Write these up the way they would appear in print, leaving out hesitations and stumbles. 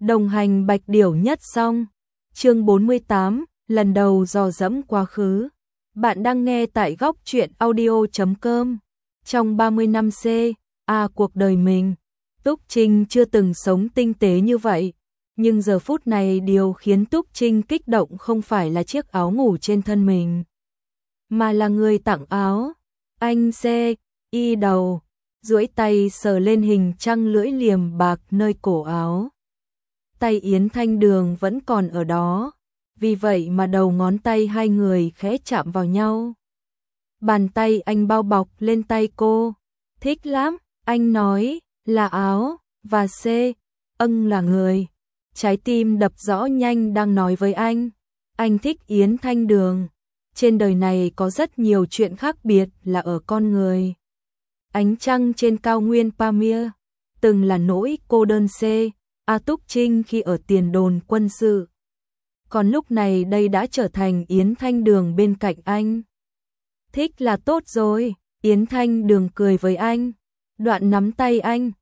Đồng hành Bạch Điểu nhất xong. Chương 48, lần đầu dò dẫm quá khứ. Bạn đang nghe tại góc truyện audio.com. Trong 30 năm cuộc đời mình, Túc Trinh chưa từng sống tinh tế như vậy. Nhưng giờ phút này điều khiến Túc Trinh kích động không phải là chiếc áo ngủ trên thân mình, mà là người tặng áo. Anh y đầu, duỗi tay sờ lên hình trăng lưỡi liềm bạc nơi cổ áo. Tay Yến Thanh Đường vẫn còn ở đó, vì vậy mà đầu ngón tay hai người khẽ chạm vào nhau. Bàn tay anh bao bọc lên tay cô. Thích lắm, anh nói, là áo, và là người. Trái tim đập rõ nhanh đang nói với anh thích Yến Thanh Đường. Trên đời này có rất nhiều chuyện khác biệt là ở con người. Ánh trăng trên cao nguyên Pamir từng là nỗi cô đơn Túc Trinh khi ở tiền đồn quân sự. Còn lúc này đây đã trở thành Yến Thanh Đường bên cạnh anh. Thích là tốt rồi, Yến Thanh Đường cười với anh. Đoạn nắm tay anh,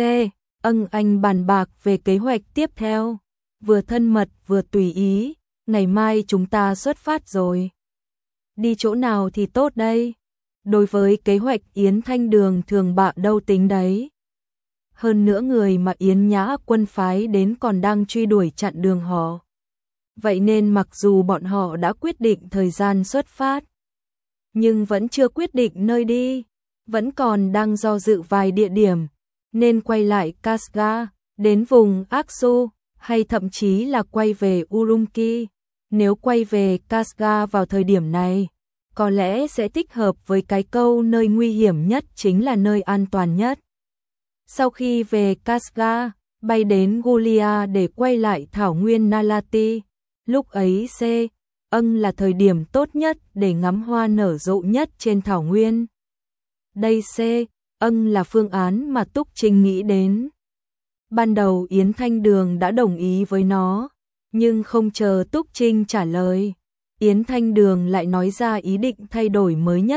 anh bàn bạc về kế hoạch tiếp theo. Vừa thân mật vừa tùy ý, ngày mai chúng ta xuất phát rồi. Đi chỗ nào thì tốt đây? Đối với kế hoạch Yến Thanh Đường thường bạ đâu tính đấy. Hơn nữa người mà Yến Nhã Quân phái đến còn đang truy đuổi chặn đường họ. Vậy nên mặc dù bọn họ đã quyết định thời gian xuất phát, nhưng vẫn chưa quyết định nơi đi, vẫn còn đang do dự vài địa điểm, nên quay lại Kashgar, đến vùng Aksu, hay thậm chí là quay về Urumqi. Nếu quay về Kashgar vào thời điểm này, có lẽ sẽ thích hợp với cái câu nơi nguy hiểm nhất chính là nơi an toàn nhất. Sau khi về Kashgar, bay đến Gulia để quay lại thảo nguyên Nalati. Lúc ấy là thời điểm tốt nhất để ngắm hoa nở rộ nhất trên thảo nguyên. Đây là phương án mà Túc Trinh nghĩ đến. Ban đầu Yến Thanh Đường đã đồng ý với nó, nhưng không chờ Túc Trinh trả lời, Yến Thanh Đường lại nói ra ý định thay đổi mới nhất.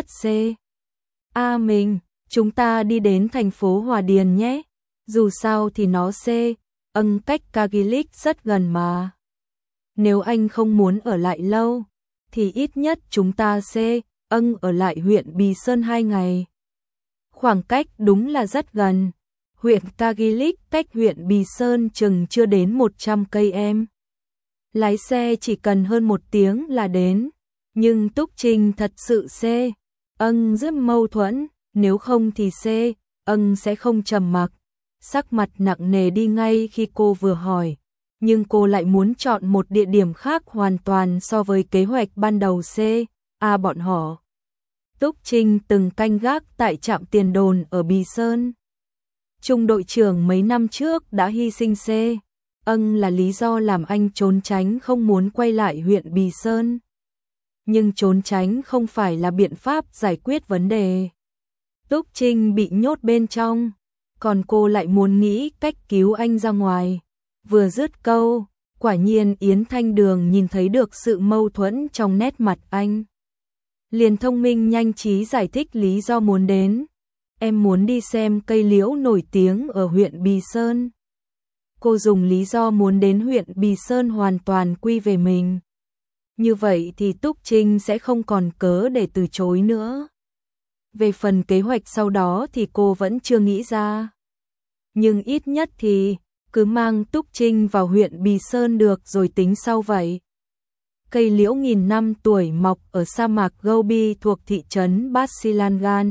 Chúng ta đi đến thành phố Hòa Điền nhé. Dù sao thì nó cách Kagilik rất gần mà. Nếu anh không muốn ở lại lâu, thì ít nhất chúng ta ở lại huyện Bì Sơn 2 ngày. Khoảng cách đúng là rất gần. Huyện Kagilik cách huyện Bì Sơn chừng chưa đến 100 cây em. Lái xe chỉ cần hơn 1 tiếng là đến. Nhưng Túc Trinh thật sự rất mâu thuẫn. Nếu không thì sẽ không trầm mặc. Sắc mặt nặng nề đi ngay khi cô vừa hỏi. Nhưng cô lại muốn chọn một địa điểm khác hoàn toàn so với kế hoạch ban đầu bọn họ. Túc Trinh từng canh gác tại trạm tiền đồn ở Bì Sơn. Trung đội trưởng mấy năm trước đã hy sinh là lý do làm anh trốn tránh không muốn quay lại huyện Bì Sơn. Nhưng trốn tránh không phải là biện pháp giải quyết vấn đề. Túc Trinh bị nhốt bên trong, còn cô lại muốn nghĩ cách cứu anh ra ngoài. Vừa dứt câu, quả nhiên Yến Thanh Đường nhìn thấy được sự mâu thuẫn trong nét mặt anh. Liền thông minh nhanh trí giải thích lý do muốn đến. Em muốn đi xem cây liễu nổi tiếng ở huyện Bì Sơn. Cô dùng lý do muốn đến huyện Bì Sơn hoàn toàn quy về mình. Như vậy thì Túc Trinh sẽ không còn cớ để từ chối nữa. Về phần kế hoạch sau đó thì cô vẫn chưa nghĩ ra. Nhưng ít nhất thì cứ mang Túc Trinh vào huyện Bì Sơn được rồi tính sau vậy. Cây liễu nghìn năm tuổi mọc ở sa mạc Gobi thuộc thị trấn Basilangan.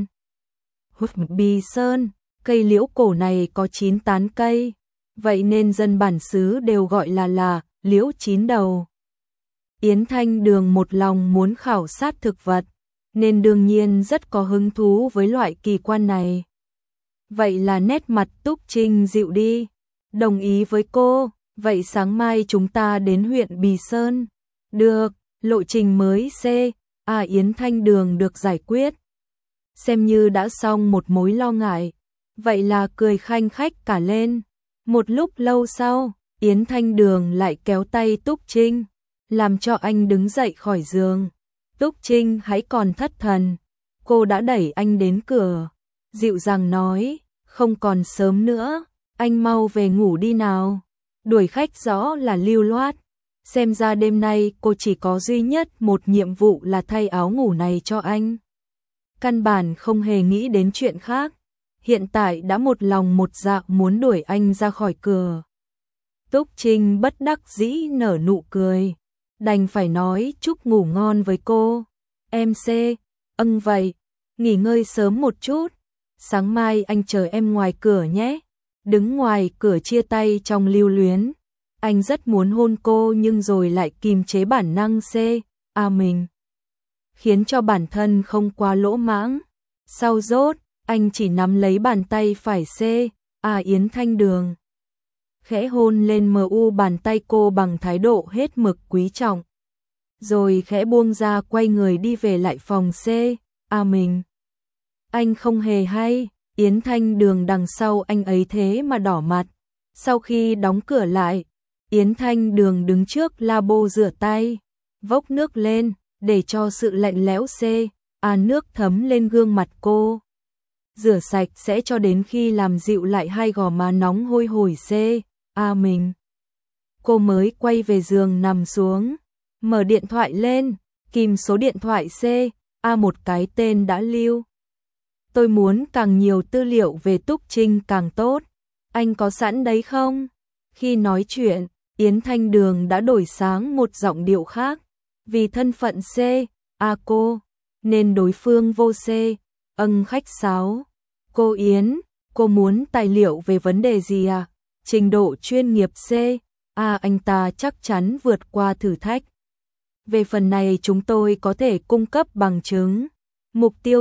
Bì Sơn, cây liễu cổ này có 9 tán cây, vậy nên dân bản xứ đều gọi là liễu 9 đầu. Yến Thanh Đường một lòng muốn khảo sát thực vật, nên đương nhiên rất có hứng thú với loại kỳ quan này. Vậy là nét mặt Túc Trinh dịu đi, đồng ý với cô, vậy sáng mai chúng ta đến huyện Bì Sơn. Được, lộ trình mới Yến Thanh Đường được giải quyết. Xem như đã xong một mối lo ngại, vậy là cười khanh khách cả lên. Một lúc lâu sau, Yến Thanh Đường lại kéo tay Túc Trinh, làm cho anh đứng dậy khỏi giường. Túc Trinh hãy còn thất thần, cô đã đẩy anh đến cửa, dịu dàng nói, không còn sớm nữa, anh mau về ngủ đi nào. Đuổi khách rõ là lưu loát. Xem ra đêm nay cô chỉ có duy nhất một nhiệm vụ là thay áo ngủ này cho anh. Căn bản không hề nghĩ đến chuyện khác. Hiện tại đã một lòng một dạ muốn đuổi anh ra khỏi cửa. Túc Trinh bất đắc dĩ nở nụ cười. Đành phải nói chúc ngủ ngon với cô. Em C. Vậy. Nghỉ ngơi sớm một chút. Sáng mai anh chờ em ngoài cửa nhé. Đứng ngoài cửa chia tay trong lưu luyến. Anh rất muốn hôn cô nhưng rồi lại kìm chế bản năng mình. Khiến cho bản thân không quá lỗ mãng. Sau rốt, anh chỉ nắm lấy bàn tay phải Yến Thanh Đường. Khẽ hôn lên bàn tay cô bằng thái độ hết mực quý trọng. Rồi khẽ buông ra quay người đi về lại phòng mình. Anh không hề hay, Yến Thanh Đường đằng sau anh ấy thế mà đỏ mặt. Sau khi đóng cửa lại, Yến Thanh Đường đứng trước lavabo rửa tay, vốc nước lên, để cho sự lạnh lẽo nước thấm lên gương mặt cô. Rửa sạch sẽ cho đến khi làm dịu lại hai gò má nóng hôi hổi mình. Cô mới quay về giường nằm xuống, mở điện thoại lên, kìm số điện thoại một cái tên đã lưu. Tôi muốn càng nhiều tư liệu về Túc Trinh càng tốt. Anh có sẵn đấy không? Khi nói chuyện, Yến Thanh Đường đã đổi sang một giọng điệu khác. Vì thân phận cô, nên đối phương vô khách sáo. Cô Yến, cô muốn tài liệu về vấn đề gì à? Trình độ chuyên nghiệp anh ta chắc chắn vượt qua thử thách. Về phần này chúng tôi có thể cung cấp bằng chứng. Mục tiêu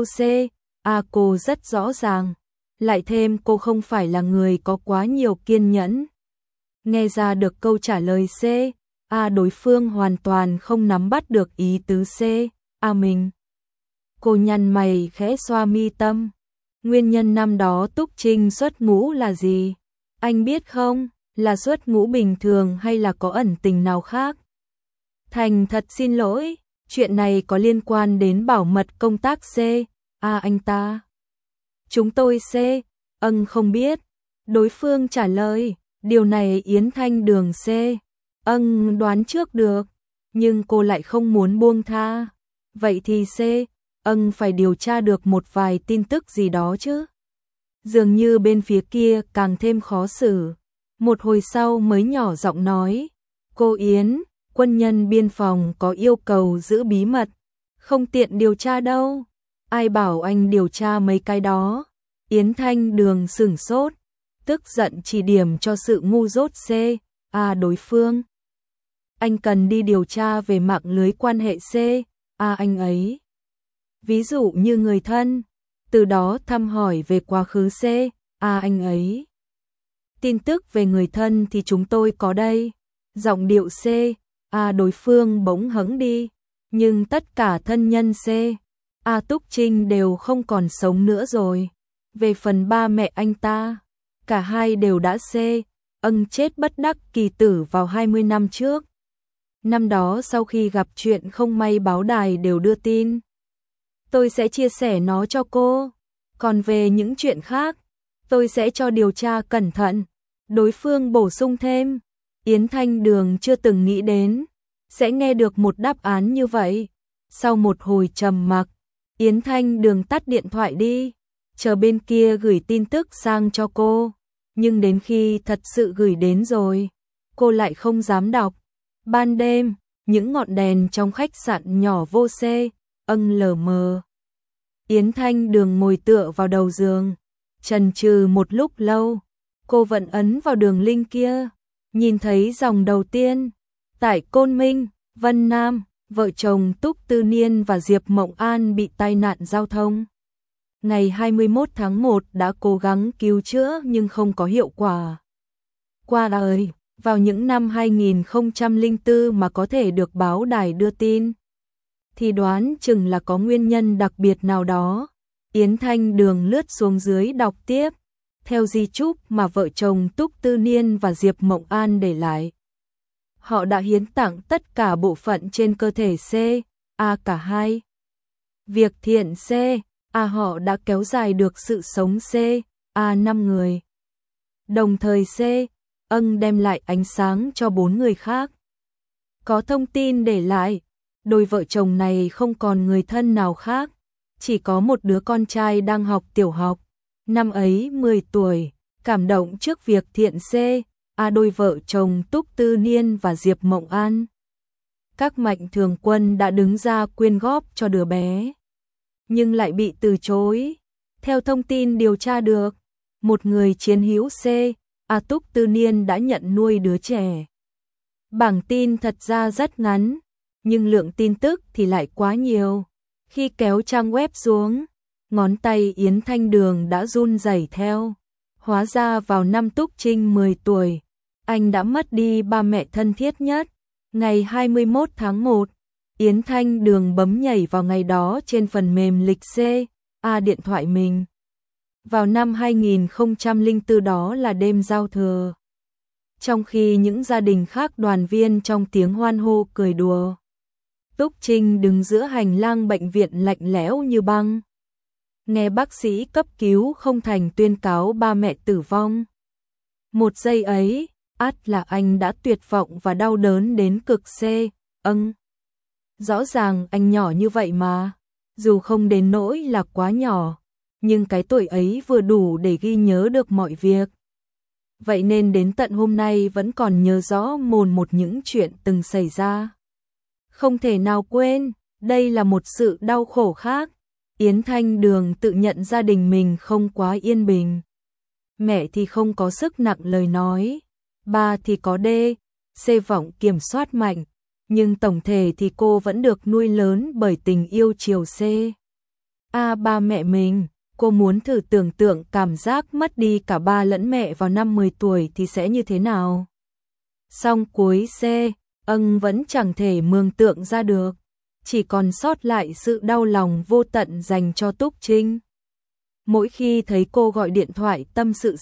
cô rất rõ ràng. Lại thêm cô không phải là người có quá nhiều kiên nhẫn. Nghe ra được câu trả lời đối phương hoàn toàn không nắm bắt được ý tứ mình. Cô nhăn mày khẽ xoa mi tâm. Nguyên nhân năm đó Túc Trinh xuất ngũ là gì? Anh biết không, là xuất ngũ bình thường hay là có ẩn tình nào khác? Thành thật xin lỗi, chuyện này có liên quan đến bảo mật công tác anh ta. Chúng tôi không biết. Đối phương trả lời, điều này Yến Thanh Đường đoán trước được, nhưng cô lại không muốn buông tha. Vậy thì phải điều tra được một vài tin tức gì đó chứ. Dường như bên phía kia càng thêm khó xử. Một hồi sau mới nhỏ giọng nói, cô Yến, quân nhân biên phòng có yêu cầu giữ bí mật, không tiện điều tra đâu. Ai bảo anh điều tra mấy cái đó? Yến Thanh Đường sửng sốt, tức giận chỉ điểm cho sự ngu dốt đối phương. Anh cần đi điều tra về mạng lưới quan hệ anh ấy. Ví dụ như người thân, từ đó thăm hỏi về quá khứ anh ấy. Tin tức về người thân thì chúng tôi có đây. Giọng điệu đối phương bỗng hững đi. Nhưng tất cả thân nhân Túc Trinh đều không còn sống nữa rồi. Về phần ba mẹ anh ta, cả hai đều đã chết bất đắc kỳ tử vào 20 năm trước. Năm đó sau khi gặp chuyện không may báo đài đều đưa tin. Tôi sẽ chia sẻ nó cho cô. Còn về những chuyện khác, tôi sẽ cho điều tra cẩn thận. Đối phương bổ sung thêm. Yến Thanh Đường chưa từng nghĩ đến sẽ nghe được một đáp án như vậy. Sau một hồi trầm mặc, Yến Thanh Đường tắt điện thoại đi, chờ bên kia gửi tin tức sang cho cô. Nhưng đến khi thật sự gửi đến rồi, cô lại không dám đọc. Ban đêm, những ngọn đèn trong khách sạn nhỏ vô lờ mờ. Yến Thanh Đường ngồi tựa vào đầu giường, chần chừ một lúc lâu, cô vẫn ấn vào đường link kia, nhìn thấy dòng đầu tiên. Tại Côn Minh, Vân Nam, vợ chồng Túc Tư Niên và Diệp Mộng An bị tai nạn giao thông. Ngày 21 tháng 1 đã cố gắng cứu chữa nhưng không có hiệu quả. Qua đời, vào những năm 2004 mà có thể được báo đài đưa tin, thì đoán chừng là có nguyên nhân đặc biệt nào đó. Yến Thanh Đường lướt xuống dưới đọc tiếp, theo di chúc mà vợ chồng Túc Tư Niên và Diệp Mộng An để lại. Họ đã hiến tặng tất cả bộ phận trên cơ thể cả hai. Việc thiện họ đã kéo dài được sự sống 5 người. Đồng thời đem lại ánh sáng cho 4 người khác. Có thông tin để lại, đôi vợ chồng này không còn người thân nào khác, chỉ có một đứa con trai đang học tiểu học, năm ấy 10 tuổi, cảm động trước việc thiện đôi vợ chồng Túc Tư Niên và Diệp Mộng An. Các mạnh thường quân đã đứng ra quyên góp cho đứa bé, nhưng lại bị từ chối. Theo thông tin điều tra được, một người chiến hữu Túc Tư Niên đã nhận nuôi đứa trẻ. Bảng tin thật ra rất ngắn, nhưng lượng tin tức thì lại quá nhiều. Khi kéo trang web xuống, ngón tay Yến Thanh Đường đã run rẩy theo. Hóa ra vào năm Túc Trinh 10 tuổi, anh đã mất đi ba mẹ thân thiết nhất. Ngày 21 tháng 1, Yến Thanh Đường bấm nhảy vào ngày đó trên phần mềm lịch điện thoại mình. Vào năm 2004 đó là đêm giao thừa. Trong khi những gia đình khác đoàn viên trong tiếng hoan hô cười đùa, Túc Trinh đứng giữa hành lang bệnh viện lạnh lẽo như băng. Nghe bác sĩ cấp cứu không thành tuyên cáo ba mẹ tử vong. Một giây ấy, là anh đã tuyệt vọng và đau đớn đến cực. Rõ ràng anh nhỏ như vậy mà, dù không đến nỗi là quá nhỏ, nhưng cái tuổi ấy vừa đủ để ghi nhớ được mọi việc. Vậy nên đến tận hôm nay vẫn còn nhớ rõ mồn một những chuyện từng xảy ra. Không thể nào quên, đây là một sự đau khổ khác. Yến Thanh Đường tự nhận gia đình mình không quá yên bình. Mẹ thì không có sức nặng lời nói, ba thì có vọng kiểm soát mạnh, nhưng tổng thể thì cô vẫn được nuôi lớn bởi tình yêu chiều ba mẹ mình. Cô muốn thử tưởng tượng cảm giác mất đi cả ba lẫn mẹ vào năm 10 tuổi thì sẽ như thế nào. Song cuối vẫn chẳng thể mường tượng ra được, chỉ còn sót lại sự đau lòng vô tận dành cho Túc Trinh. Mỗi khi thấy cô gọi điện thoại tâm sự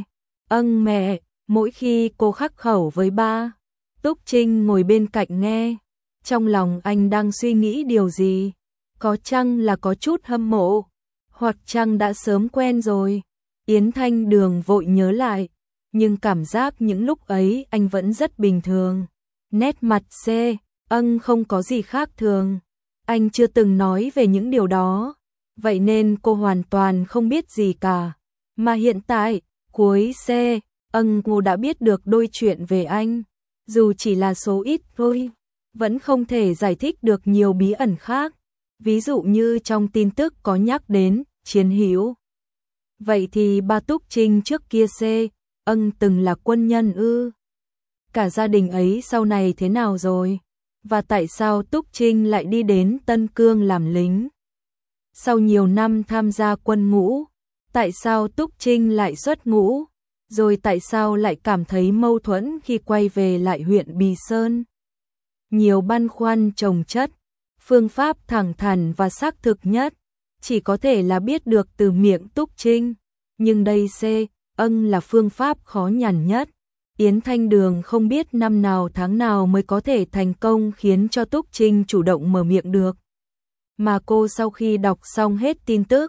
mẹ, mỗi khi cô khắc khẩu với ba, Túc Trinh ngồi bên cạnh nghe, trong lòng anh đang suy nghĩ điều gì, có chăng là có chút hâm mộ, hoặc chăng đã sớm quen rồi. Yến Thanh Đường vội nhớ lại, nhưng cảm giác những lúc ấy anh vẫn rất bình thường. Nét mặt không có gì khác thường. Anh chưa từng nói về những điều đó, vậy nên cô hoàn toàn không biết gì cả. Mà hiện tại, cuối cô đã biết được đôi chuyện về anh, dù chỉ là số ít thôi, vẫn không thể giải thích được nhiều bí ẩn khác. Ví dụ như trong tin tức có nhắc đến chiến hữu. Vậy thì ba Túc Trinh trước kia từng là quân nhân ư? Cả gia đình ấy sau này thế nào rồi? Và tại sao Túc Trinh lại đi đến Tân Cương làm lính? Sau nhiều năm tham gia quân ngũ, tại sao Túc Trinh lại xuất ngũ? Rồi tại sao lại cảm thấy mâu thuẫn khi quay về lại huyện Bì Sơn? Nhiều băn khoăn chồng chất, phương pháp thẳng thắn và xác thực nhất, chỉ có thể là biết được từ miệng Túc Trinh. Nhưng đây là phương pháp khó nhằn nhất. Yến Thanh Đường không biết năm nào tháng nào mới có thể thành công khiến cho Túc Trinh chủ động mở miệng được. Mà cô sau khi đọc xong hết tin tức,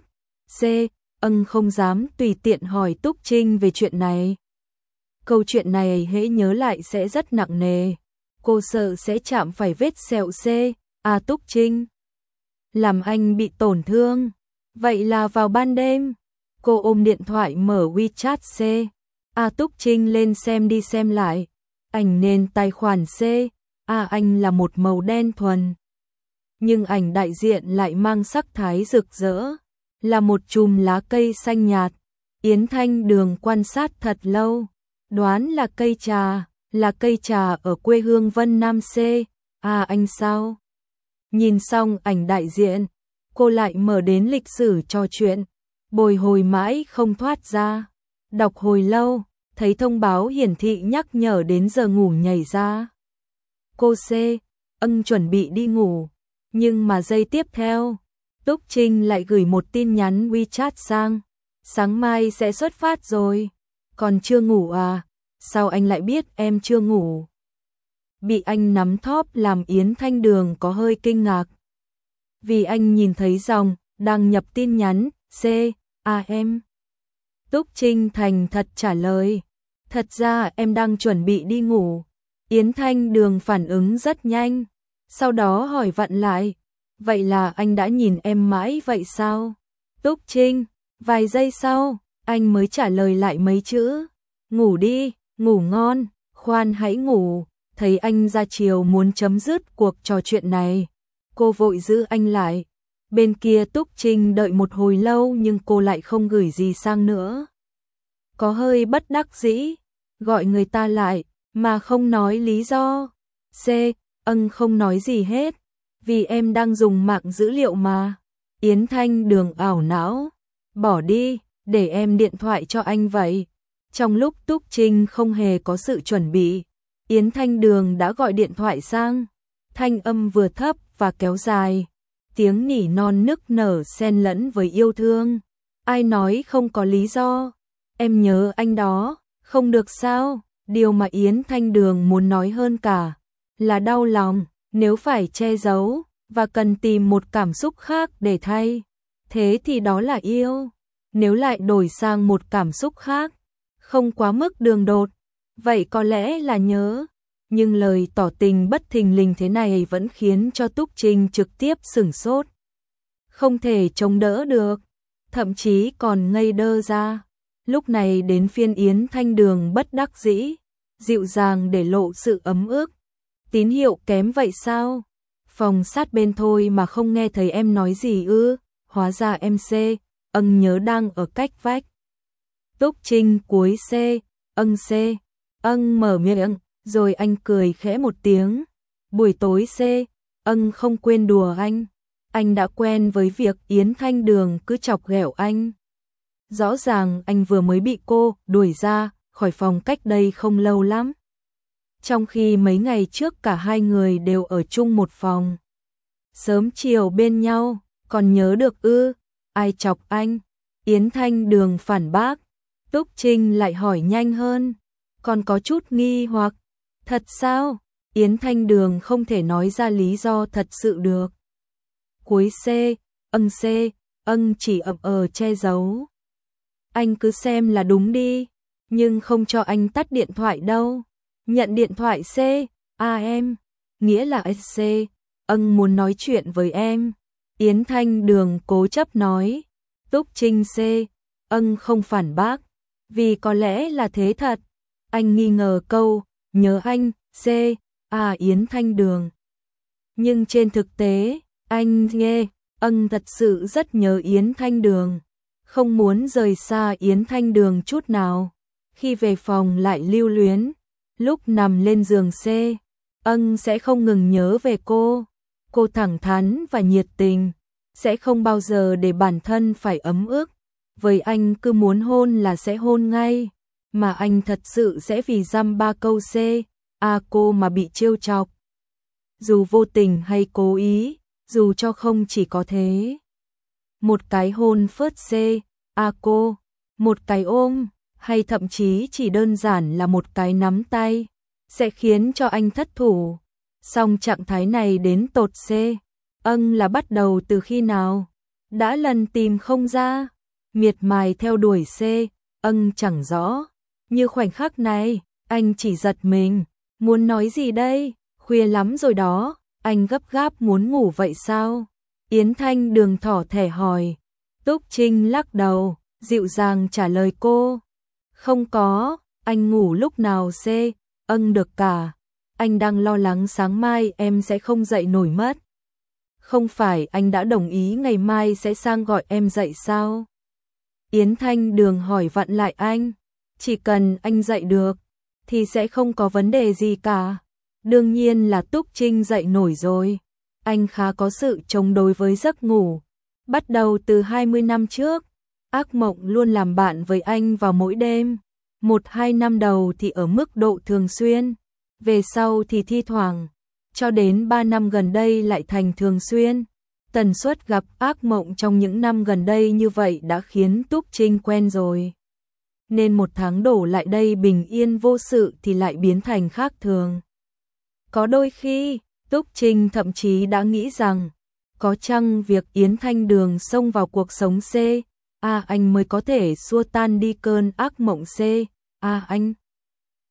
không dám tùy tiện hỏi Túc Trinh về chuyện này. Câu chuyện này hễ nhớ lại sẽ rất nặng nề. Cô sợ sẽ chạm phải vết sẹo Túc Trinh. Làm anh bị tổn thương. Vậy là vào ban đêm, cô ôm điện thoại mở WeChat Túc Trinh lên xem đi xem lại. Ảnh nền tài khoản anh là một màu đen thuần. Nhưng ảnh đại diện lại mang sắc thái rực rỡ, là một chùm lá cây xanh nhạt. Yến Thanh Đường quan sát thật lâu, đoán là cây trà ở quê hương Vân Nam anh sao? Nhìn xong ảnh đại diện, cô lại mở đến lịch sử trò chuyện, bồi hồi mãi không thoát ra. Đọc hồi lâu, thấy thông báo hiển thị nhắc nhở đến giờ ngủ nhảy ra. Cô chuẩn bị đi ngủ, nhưng mà giây tiếp theo, Túc Trinh lại gửi một tin nhắn WeChat sang. Sáng mai sẽ xuất phát rồi, còn chưa ngủ à? Sao anh lại biết em chưa ngủ? Bị anh nắm thóp làm Yến Thanh Đường có hơi kinh ngạc. Vì anh nhìn thấy dòng đang nhập tin nhắn em. Túc Trinh thành thật trả lời, Thật ra em đang chuẩn bị đi ngủ. Yến Thanh Đường phản ứng rất nhanh, sau đó hỏi vặn lại, vậy là anh đã nhìn em mãi vậy sao? Túc Trinh, vài giây sau, anh mới trả lời lại mấy chữ, ngủ đi, ngủ ngon, khoan hãy ngủ. Thấy anh ra chiều muốn chấm dứt cuộc trò chuyện này, cô vội giữ anh lại. Bên kia Túc Trinh đợi một hồi lâu nhưng cô lại không gửi gì sang nữa. Có hơi bất đắc dĩ, gọi người ta lại, mà không nói lý do. Không nói gì hết, vì em đang dùng mạng dữ liệu mà. Yến Thanh Đường ảo não, bỏ đi, để em điện thoại cho anh vậy. Trong lúc Túc Trinh không hề có sự chuẩn bị, Yến Thanh Đường đã gọi điện thoại sang. Thanh âm vừa thấp và kéo dài, tiếng nỉ non nức nở xen lẫn với yêu thương. Ai nói không có lý do? Em nhớ anh đó, không được sao? Điều mà Yến Thanh Đường muốn nói hơn cả là đau lòng. Nếu phải che giấu và cần tìm một cảm xúc khác để thay thế thì đó là yêu. Nếu lại đổi sang một cảm xúc khác, không quá mức đường đột, vậy có lẽ là nhớ. Nhưng lời tỏ tình bất thình lình thế này vẫn khiến cho Túc Trinh trực tiếp sửng sốt. Không thể chống đỡ được, thậm chí còn ngây đơ ra. Lúc này đến phiên Yến Thanh Đường bất đắc dĩ, dịu dàng để lộ sự ấm ức. Tín hiệu kém vậy sao? Phòng sát bên thôi mà không nghe thấy em nói gì ư? Hóa ra em nhớ đang ở cách vách. Túc Trinh cúi mở miệng, rồi anh cười khẽ một tiếng. Buổi tối không quên đùa anh. Anh đã quen với việc Yến Thanh Đường cứ chọc ghẹo anh. Rõ ràng anh vừa mới bị cô đuổi ra khỏi phòng cách đây không lâu lắm. Trong khi mấy ngày trước cả hai người đều ở chung một phòng. Sớm chiều bên nhau, còn nhớ được ư? Ai chọc anh? Yến Thanh Đường phản bác. Túc Trinh lại hỏi nhanh hơn, còn có chút nghi hoặc. Thật sao? Yến Thanh Đường không thể nói ra lý do thật sự được. Cuối chỉ che giấu. Anh cứ xem là đúng đi, nhưng không cho anh tắt điện thoại đâu. Nhận điện thoại em, nghĩa là muốn nói chuyện với em. Yến Thanh Đường cố chấp nói. Túc Trinh không phản bác, vì có lẽ là thế thật. Anh nghi ngờ câu, nhớ anh, Yến Thanh Đường. Nhưng trên thực tế, anh thật sự rất nhớ Yến Thanh Đường. Không muốn rời xa Yến Thanh Đường chút nào. Khi về phòng lại lưu luyến. Lúc nằm lên giường sẽ không ngừng nhớ về cô. Cô thẳng thắn và nhiệt tình, sẽ không bao giờ để bản thân phải ấm ức. Với anh cứ muốn hôn là sẽ hôn ngay, mà anh thật sự sẽ vì dăm ba câu cô mà bị trêu chọc. Dù vô tình hay cố ý, dù cho không chỉ có thế. Một cái hôn phớt cô, một cái ôm, hay thậm chí chỉ đơn giản là một cái nắm tay, sẽ khiến cho anh thất thủ. Song trạng thái này đến tột là bắt đầu từ khi nào? Đã lần tìm không ra, miệt mài theo đuổi chẳng rõ. Như khoảnh khắc này, anh chỉ giật mình, muốn nói gì đây? Khuya lắm rồi đó, anh gấp gáp muốn ngủ vậy sao? Yến Thanh Đường thỏ thẻ hỏi. Túc Trinh lắc đầu, dịu dàng trả lời cô. Không có, anh ngủ lúc nào được cả. Anh đang lo lắng sáng mai em sẽ không dậy nổi mất. Không phải anh đã đồng ý ngày mai sẽ sang gọi em dậy sao? Yến Thanh Đường hỏi vặn lại anh. Chỉ cần anh dậy được, thì sẽ không có vấn đề gì cả. Đương nhiên là Túc Trinh dậy nổi rồi. Anh khá có sự chống đối với giấc ngủ. Bắt đầu từ 20 năm trước, ác mộng luôn làm bạn với anh vào mỗi đêm. 1-2 năm đầu thì ở mức độ thường xuyên, về sau thì thi thoảng, cho đến 3 năm gần đây lại thành thường xuyên. Tần suất gặp ác mộng trong những năm gần đây như vậy đã khiến Túc Trinh quen rồi. Nên 1 tháng đổ lại đây bình yên vô sự thì lại biến thành khác thường. Có đôi khi, Túc Trinh thậm chí đã nghĩ rằng, có chăng việc Yến Thanh Đường xông vào cuộc sống anh mới có thể xua tan đi cơn ác mộng anh.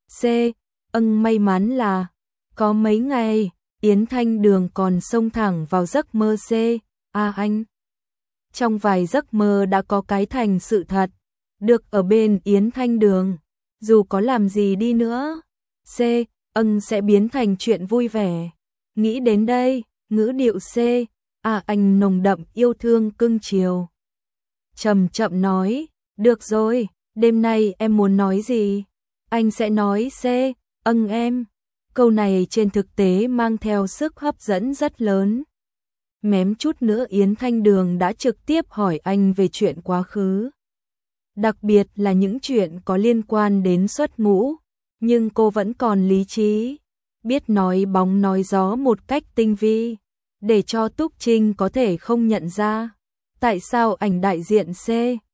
C. May mắn là có mấy ngày, Yến Thanh Đường còn xông thẳng vào giấc mơ C. Anh. Trong vài giấc mơ đã có cái thành sự thật, được ở bên Yến Thanh Đường, dù có làm gì đi nữa, C. Sẽ biến thành chuyện vui vẻ. Nghĩ đến đây, ngữ điệu C. Anh nồng đậm yêu thương cưng chiều. Chậm chậm nói, được rồi, đêm nay em muốn nói gì? Anh sẽ nói C. Em. Câu này trên thực tế mang theo sức hấp dẫn rất lớn. Mém chút nữa Yến Thanh Đường đã trực tiếp hỏi anh về chuyện quá khứ. Đặc biệt là những chuyện có liên quan đến xuất ngũ, nhưng cô vẫn còn lý trí, biết nói bóng nói gió một cách tinh vi, để cho Túc Trinh có thể không nhận ra. Tại sao ảnh đại diện C.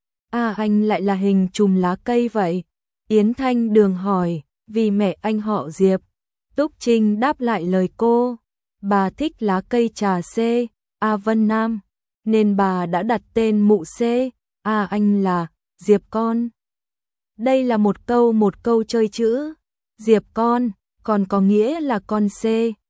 Anh lại là hình chùm lá cây vậy? Yến Thanh Đường hỏi, vì mẹ anh họ Diệp. Túc Trinh đáp lại lời cô, bà thích lá cây trà C. Vân Nam, nên bà đã đặt tên mụ C. Anh là Diệp con. Đây là một câu chơi chữ. Diệp con, còn có nghĩa là con C.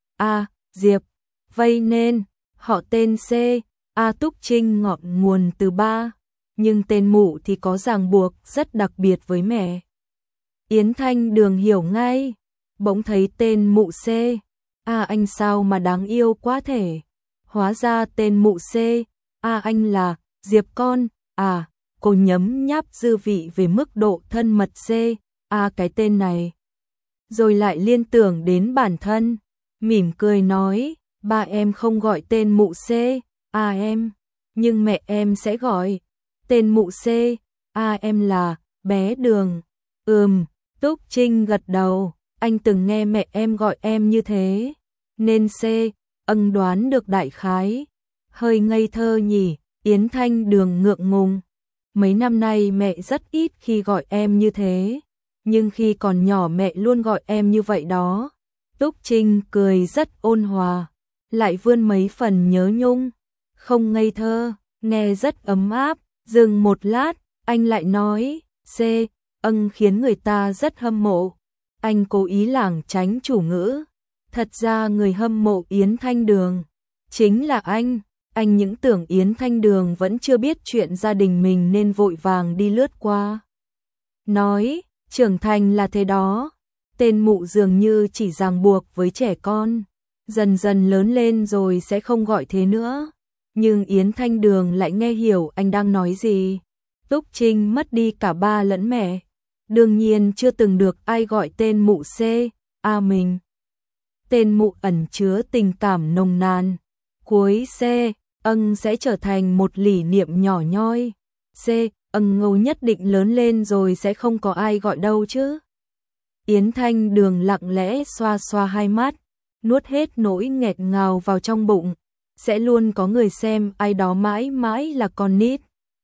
Diệp. Vậy nên, họ tên C. Túc Trinh ngọn nguồn từ ba, nhưng tên mụ thì có ràng buộc rất đặc biệt với mẹ. Yến Thanh Đường hiểu ngay, bỗng thấy tên mụ C. Anh sao mà đáng yêu quá thể. Hóa ra tên mụ C. Anh là Diệp con. Cô nhấm nháp dư vị về mức độ thân mật C. Cái tên này. Rồi lại liên tưởng đến bản thân, mỉm cười nói, ba em không gọi tên mụ C. Em, nhưng mẹ em sẽ gọi. Tên mụ C. Em là bé Đường. Túc Trinh gật đầu, anh từng nghe mẹ em gọi em như thế, nên C. Đoán được đại khái. Hơi ngây thơ nhỉ, Yến Thanh Đường ngượng ngùng. Mấy năm nay mẹ rất ít khi gọi em như thế, nhưng khi còn nhỏ mẹ luôn gọi em như vậy đó. Túc Trinh cười rất ôn hòa, lại vươn mấy phần nhớ nhung. Không ngây thơ, nghe rất ấm áp. Dừng một lát, anh lại nói, C. Khiến người ta rất hâm mộ. Anh cố ý lảng tránh chủ ngữ. Thật ra người hâm mộ Yến Thanh Đường chính là anh. Anh những tưởng Yến Thanh Đường vẫn chưa biết chuyện gia đình mình nên vội vàng đi lướt qua. Nói, trưởng thành là thế đó. Tên mụ dường như chỉ ràng buộc với trẻ con. Dần dần lớn lên rồi sẽ không gọi thế nữa. Nhưng Yến Thanh Đường lại nghe hiểu anh đang nói gì. Túc Trinh mất đi cả ba lẫn mẹ. Đương nhiên chưa từng được ai gọi tên mụ C. Mình. Tên mụ ẩn chứa tình cảm nồng nàn. Cuối C. Sẽ trở thành một lỷ niệm nhỏ nhoi. C. Ngầu nhất định lớn lên rồi sẽ không có ai gọi đâu chứ. Yến Thanh Đường lặng lẽ xoa xoa hai mắt, nuốt hết nỗi nghẹt ngào vào trong bụng. Sẽ luôn có người xem ai đó mãi mãi là con nít.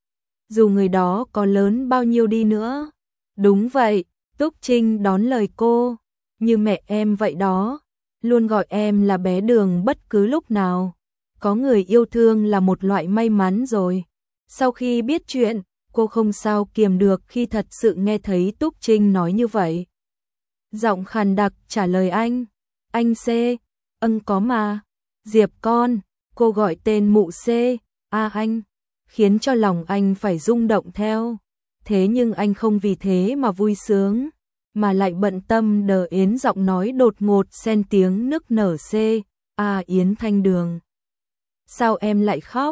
Dù người đó có lớn bao nhiêu đi nữa. Đúng vậy, Túc Trinh đón lời cô. Như mẹ em vậy đó. Luôn gọi em là bé Đường bất cứ lúc nào. Có người yêu thương là một loại may mắn rồi. Sau khi biết chuyện, cô không sao kiềm được khi thật sự nghe thấy Túc Trinh nói như vậy. Giọng khàn đặc trả lời anh. Anh C. Có mà. Diệp con. Cô gọi tên mụ C. Anh. Khiến cho lòng anh phải rung động theo. Thế nhưng anh không vì thế mà vui sướng, mà lại bận tâm đờ ến giọng nói đột ngột xen tiếng nức nở C. Yến Thanh Đường. Sao em lại khóc?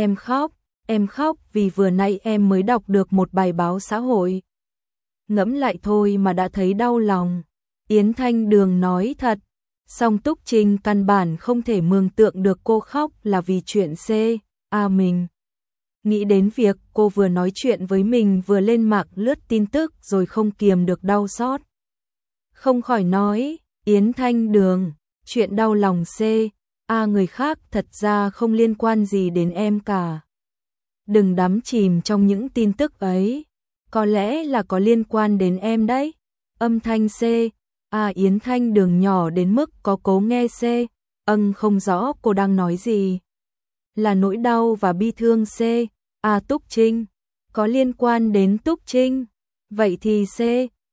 Em khóc vì vừa nãy em mới đọc được một bài báo xã hội. Ngẫm lại thôi mà đã thấy đau lòng. Yến Thanh Đường nói thật. Song Túc Trinh căn bản không thể mường tượng được cô khóc là vì chuyện C. Mình. Nghĩ đến việc cô vừa nói chuyện với mình vừa lên mạng lướt tin tức rồi không kiềm được đau xót. Không khỏi nói, Yến Thanh Đường, chuyện đau lòng C. Người khác thật ra không liên quan gì đến em cả. Đừng đắm chìm trong những tin tức ấy, có lẽ là có liên quan đến em đấy. Âm thanh C. Yến Thanh Đường nhỏ đến mức có cố nghe C. Không rõ cô đang nói gì. Là nỗi đau và bi thương C. Túc Trinh. Có liên quan đến Túc Trinh. Vậy thì C.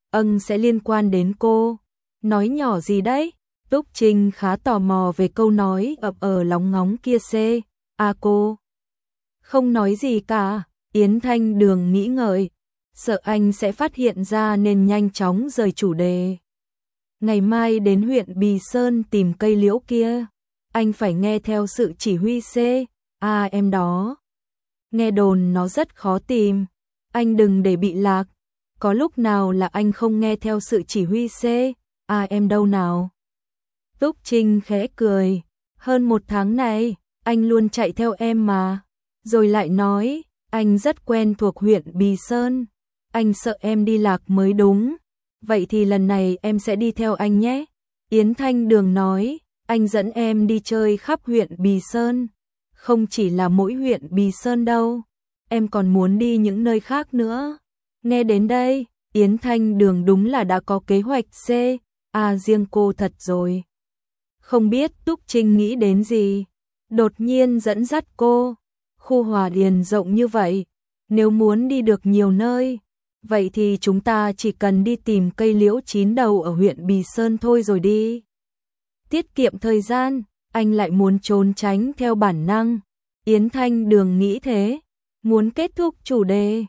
Sẽ liên quan đến cô. Nói nhỏ gì đấy? Túc Trinh khá tò mò về câu nói ập ở lóng ngóng kia cô. Không nói gì cả, Yến Thanh Đường nghĩ ngợi, sợ anh sẽ phát hiện ra nên nhanh chóng rời chủ đề. Ngày mai đến huyện Bì Sơn tìm cây liễu kia, anh phải nghe theo sự chỉ huy em đó. Nghe đồn nó rất khó tìm, anh đừng để bị lạc. Có lúc nào là anh không nghe theo sự chỉ huy em đâu nào. Túc Trinh khẽ cười, hơn 1 tháng này, anh luôn chạy theo em mà. Rồi lại nói, anh rất quen thuộc huyện Bì Sơn, anh sợ em đi lạc mới đúng. Vậy thì lần này em sẽ đi theo anh nhé. Yến Thanh Đường nói, anh dẫn em đi chơi khắp huyện Bì Sơn. Không chỉ là mỗi huyện Bì Sơn đâu, em còn muốn đi những nơi khác nữa. Nghe đến đây, Yến Thanh Đường đúng là đã có kế hoạch riêng cô thật rồi. Không biết Túc Trinh nghĩ đến gì, đột nhiên dẫn dắt cô. Khu Hòa Điền rộng như vậy, nếu muốn đi được nhiều nơi, vậy thì chúng ta chỉ cần đi tìm cây liễu chín đầu ở huyện Bì Sơn thôi rồi đi. Tiết kiệm thời gian, anh lại muốn trốn tránh theo bản năng. Yến Thanh Đường nghĩ thế, muốn kết thúc chủ đề.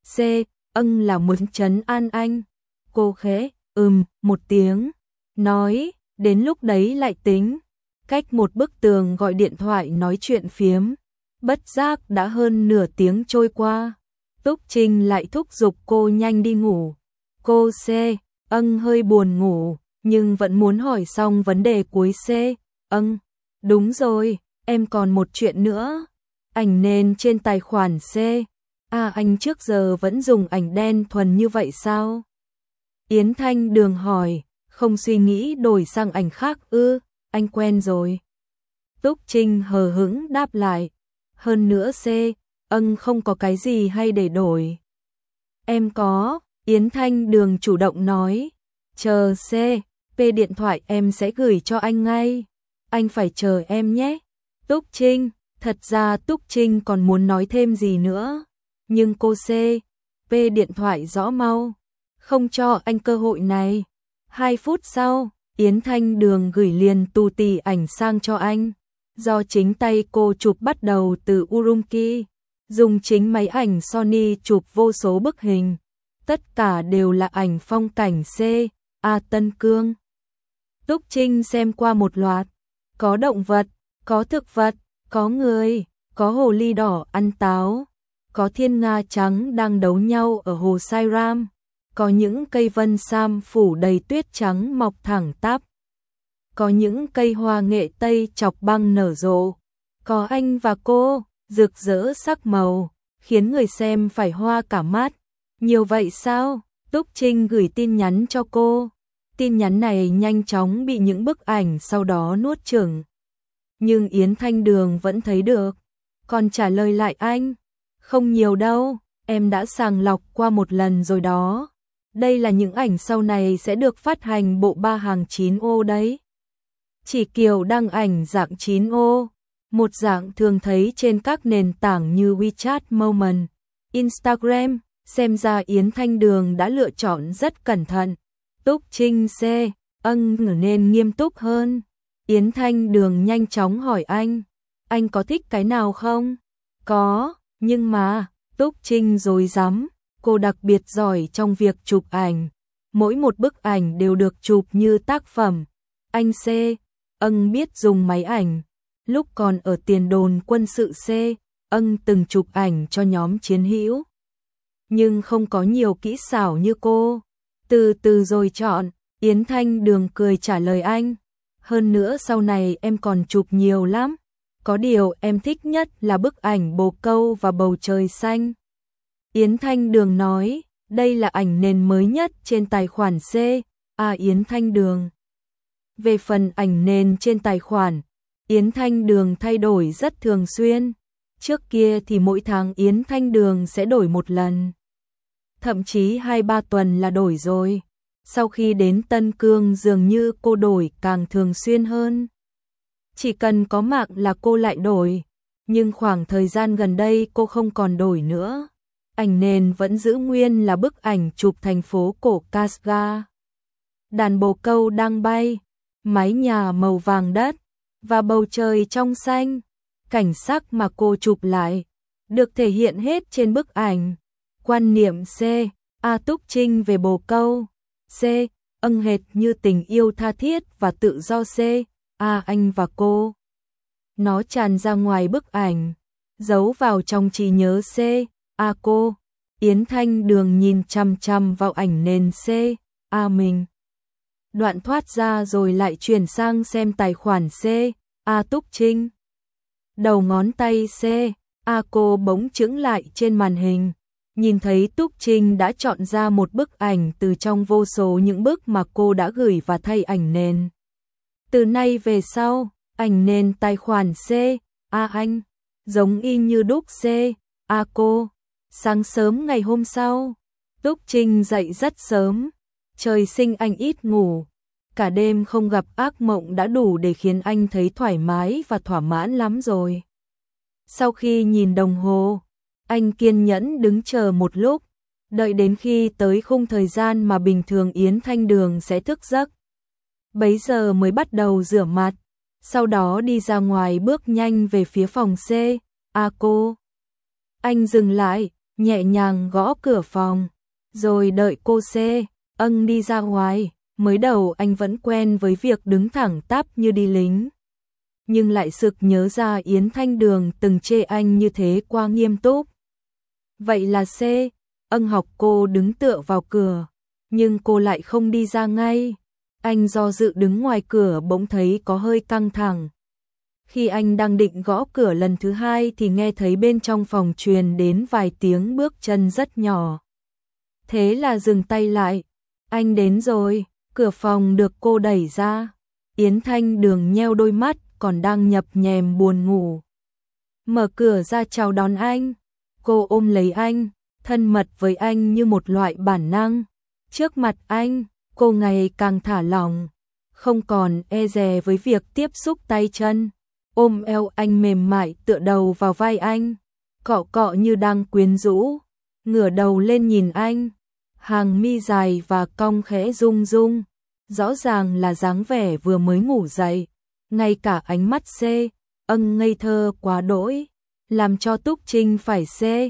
Là muốn trấn an anh. Cô khẽ một tiếng, nói, đến lúc đấy lại tính. Cách một bức tường gọi điện thoại nói chuyện phiếm, bất giác đã hơn nửa tiếng trôi qua. Túc Trinh lại thúc giục cô nhanh đi ngủ. Cô hơi buồn ngủ, nhưng vẫn muốn hỏi xong vấn đề cuối đúng rồi, em còn một chuyện nữa. Ảnh nền trên tài khoản anh trước giờ vẫn dùng ảnh đen thuần như vậy sao? Yến Thanh Đường hỏi, không suy nghĩ đổi sang ảnh khác anh quen rồi. Túc Trinh hờ hững đáp lại, hơn nữa không có cái gì hay để đổi. Em có, Yến Thanh Đường chủ động nói, chờ điện thoại em sẽ gửi cho anh ngay. Anh phải chờ em nhé. Túc Trinh, thật ra Túc Trinh còn muốn nói thêm gì nữa, nhưng cô điện thoại rõ mau, không cho anh cơ hội này. 2 phút sau, Yến Thanh Đường gửi liền tù tì ảnh sang cho anh, do chính tay cô chụp bắt đầu từ Urumqi, dùng chính máy ảnh Sony chụp vô số bức hình, tất cả đều là ảnh phong cảnh Tân Cương. Túc Trinh xem qua một loạt, có động vật, có thực vật, có người, có hồ ly đỏ ăn táo, có thiên nga trắng đang đấu nhau ở hồ Sairam, có những cây vân sam phủ đầy tuyết trắng mọc thẳng tắp, có những cây hoa nghệ tây chọc băng nở rộ, có anh và cô, rực rỡ sắc màu, khiến người xem phải hoa cả mắt. Nhiều vậy sao? Túc Trinh gửi tin nhắn cho cô. Tin nhắn này nhanh chóng bị những bức ảnh sau đó nuốt chửng. Nhưng Yến Thanh Đường vẫn thấy được. Còn trả lời lại anh, không nhiều đâu, em đã sàng lọc qua một lần rồi đó. Đây là những ảnh sau này sẽ được phát hành bộ 3 hàng 9 ô đấy. Chỉ kiểu đăng ảnh dạng 9 ô, một dạng thường thấy trên các nền tảng như WeChat Moment, Instagram, xem ra Yến Thanh Đường đã lựa chọn rất cẩn thận. Túc Trinh ngửa nên nghiêm túc hơn. Yến Thanh Đường nhanh chóng hỏi anh có thích cái nào không? Có, nhưng mà, Túc Trinh rối rắm, cô đặc biệt giỏi trong việc chụp ảnh. Mỗi một bức ảnh đều được chụp như tác phẩm. Anh biết dùng máy ảnh. Lúc còn ở tiền đồn quân sự từng chụp ảnh cho nhóm chiến hữu. Nhưng không có nhiều kỹ xảo như cô. Từ từ rồi chọn, Yến Thanh Đường cười trả lời anh. Hơn nữa sau này em còn chụp nhiều lắm. Có điều em thích nhất là bức ảnh bồ câu và bầu trời xanh. Yến Thanh Đường nói, đây là ảnh nền mới nhất trên tài khoản Yến Thanh Đường. Về phần ảnh nền trên tài khoản, Yến Thanh Đường thay đổi rất thường xuyên. Trước kia thì mỗi tháng Yến Thanh Đường sẽ đổi một lần. Thậm chí 2-3 tuần là đổi rồi. Sau khi đến Tân Cương dường như cô đổi càng thường xuyên hơn. Chỉ cần có mạng là cô lại đổi. Nhưng khoảng thời gian gần đây cô không còn đổi nữa. ảnh nền vẫn giữ nguyên là bức ảnh chụp thành phố cổ Kashgar. Đàn bồ câu đang bay, mái nhà màu vàng đất và bầu trời trong xanh. Cảnh sắc mà cô chụp lại được thể hiện hết trên bức ảnh. Quan niệm C. A Túc Trinh về bồ câu. C. Hệt như tình yêu tha thiết và tự do. C. A anh và cô. Nó tràn ra ngoài bức ảnh, giấu vào trong trí nhớ. C. A cô. Yến Thanh Đường nhìn chằm chằm vào ảnh nền. C. A mình. Đoạn thoát ra rồi lại chuyển sang xem tài khoản. C. A Túc Trinh. Đầu ngón tay. C. A cô bỗng chững lại trên màn hình. Nhìn thấy Túc Trinh đã chọn ra một bức ảnh từ trong vô số những bức mà cô đã gửi và thay ảnh nền. Từ nay về sau, ảnh nền tài khoản C. A anh, giống y như đúc. C. A cô. Sáng sớm ngày hôm sau, Túc Trinh dậy rất sớm. Trời sinh anh ít ngủ. Cả đêm không gặp ác mộng đã đủ để khiến anh thấy thoải mái và thỏa mãn lắm rồi. Sau khi nhìn đồng hồ, anh kiên nhẫn đứng chờ một lúc, đợi đến khi tới khung thời gian mà bình thường Yến Thanh Đường sẽ thức giấc. Bấy giờ mới bắt đầu rửa mặt, sau đó đi ra ngoài bước nhanh về phía phòng C. A cô. Anh dừng lại, nhẹ nhàng gõ cửa phòng, rồi đợi cô C. Đi ra ngoài. Mới đầu anh vẫn quen với việc đứng thẳng tắp như đi lính, nhưng lại sực nhớ ra Yến Thanh Đường từng chê anh như thế quá nghiêm túc. Vậy là C. Học cô đứng tựa vào cửa, nhưng cô lại không đi ra ngay. Anh do dự đứng ngoài cửa bỗng thấy có hơi căng thẳng. Khi anh đang định gõ cửa lần thứ hai thì nghe thấy bên trong phòng truyền đến vài tiếng bước chân rất nhỏ. Thế là dừng tay lại. Anh đến rồi. Cửa phòng được cô đẩy ra. Yến Thanh Đường nheo đôi mắt còn đang nhập nhèm buồn ngủ. Mở cửa ra chào đón anh. Cô ôm lấy anh, thân mật với anh như một loại bản năng. Trước mặt anh, cô ngày càng thả lỏng, không còn e dè với việc tiếp xúc tay chân. Ôm eo anh mềm mại tựa đầu vào vai anh, cọ cọ như đang quyến rũ. Ngửa đầu lên nhìn anh, hàng mi dài và cong khẽ rung rung, rõ ràng là dáng vẻ vừa mới ngủ dậy. Ngay cả ánh mắt C. Ngây thơ quá đỗi, làm cho Túc Trinh phải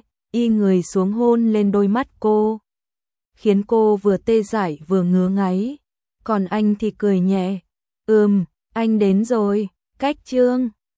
y người xuống hôn lên đôi mắt cô, khiến cô vừa tê dại vừa ngứa ngáy. Còn anh thì cười nhẹ. Anh đến rồi, cách chương